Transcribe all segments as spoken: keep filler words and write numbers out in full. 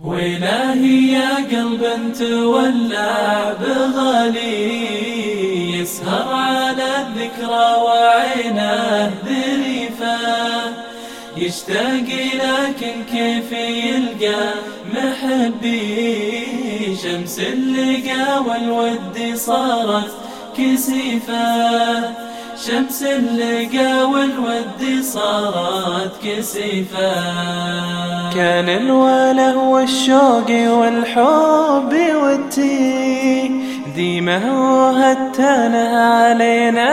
وإلهي يا قلب انت ولع بغالي، يسهر على الذكرى وعينه ذريفة، يشتاق لكن كيف يلقى محبي، شمس اللقا والود صارت كسيفة، شمس اللقا والود صارت كسيفة. كان الوله والشوق والحب والتي ديمه وهتانه علينا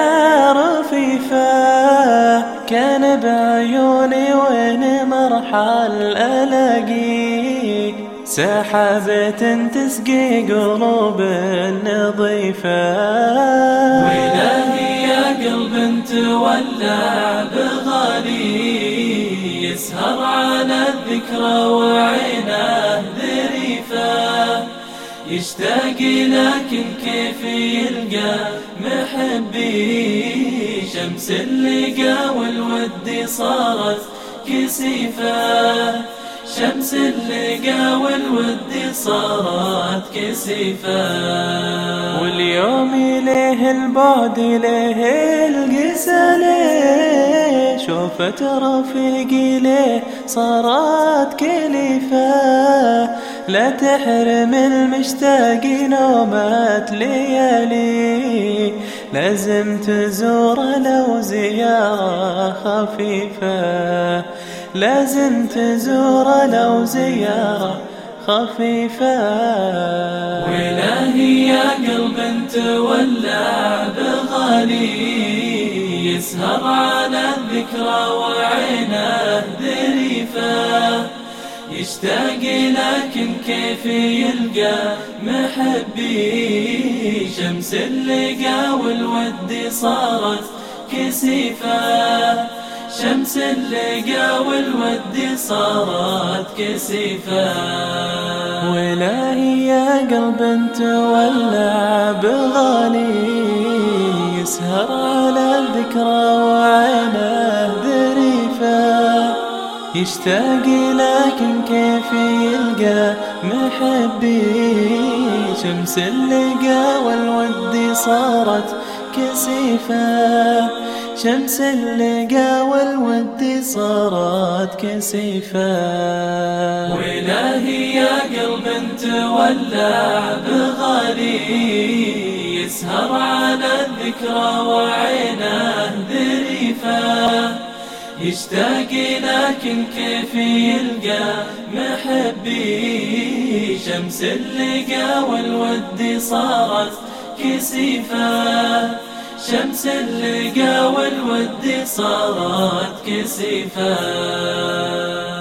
رفيفة، كان بعيوني وين مرحل ألاقي سحابة تسقي قلوب نظيفة. وإلهي يا قلب انت ولع بغالي، يسهر على الذكرى وعينه ذريفة، يشتاق لكن كيف يلقى محبي، شمس اللقا والود صارت كسيفة، شمس اللقا والود صارت كسيفة. واليوم إليه البعد إليه القسى ليه، شوفت رفيقي ليه صارت كليفة، لا تحرم المشتاق نومة ليالي، لازم تزور لو زيارة خفيفة، لازم تزور لو زيارة خفيفة. وإلهي يا قلب انت ولع بغالي، يسهر على الذكرى وعينه ذريفة، يشتاق لكن كيف يلقى محبي، شمس اللقا والود صارت كسيفة، شمس اللقا والود صارت كسيفة. وإلهي يا قلب انت ولع بغالي، يسهر على الذكرى وعينه ذريفة، يشتاق لكن كيف يلقى محبي، شمس اللقا والود صارت كسيفة، شمس اللقا والود صارت كسيفة. وإلهي يا قلب انت ولع بغالي، يسهر على الذكرى وعينه ذريفة، يشتاق لكن كيف يلقى محبي، شمس اللقا والود صارت كسيفة، شمس اللقا والود صارت كسيفة.